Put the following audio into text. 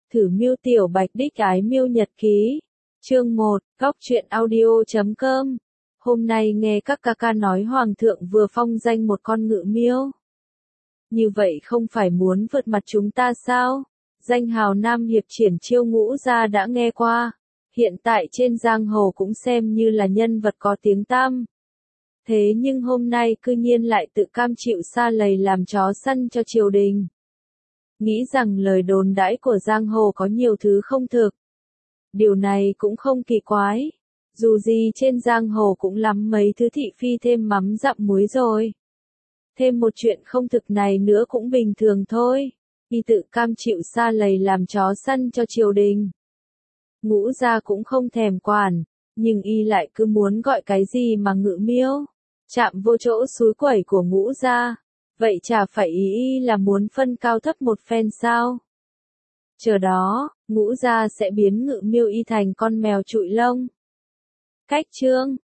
Thử miêu tiểu bạch đích ái miêu nhật ký. Chương 1, góc truyện audio.com. Hôm nay nghe các ca ca nói hoàng thượng vừa phong danh một con ngự miêu. Như vậy không phải muốn vượt mặt chúng ta sao? Danh hào nam hiệp triển chiêu Ngũ gia đã nghe qua. Hiện tại trên giang hồ cũng xem như là nhân vật có tiếng tăm. Thế nhưng hôm nay cư nhiên lại tự cam chịu sa lầy làm chó săn cho triều đình. Nghĩ rằng lời đồn đãi của giang hồ có nhiều thứ không thực. Điều này cũng không kỳ quái. Dù gì trên giang hồ cũng lắm mấy thứ thị phi thêm mắm dặm muối rồi. Thêm một chuyện không thực này nữa cũng bình thường thôi. Y tự cam chịu sa lầy làm chó săn cho triều đình. Ngũ gia cũng không thèm quản, nhưng y lại cứ muốn gọi cái gì mà ngự miêu. Chạm vô chỗ xúi quẩy của Ngũ gia. Vậy chả phải ý là muốn phân cao thấp một phen sao? Chờ đó, Ngũ gia sẽ biến ngự miêu y thành con mèo trụi lông. Cách chương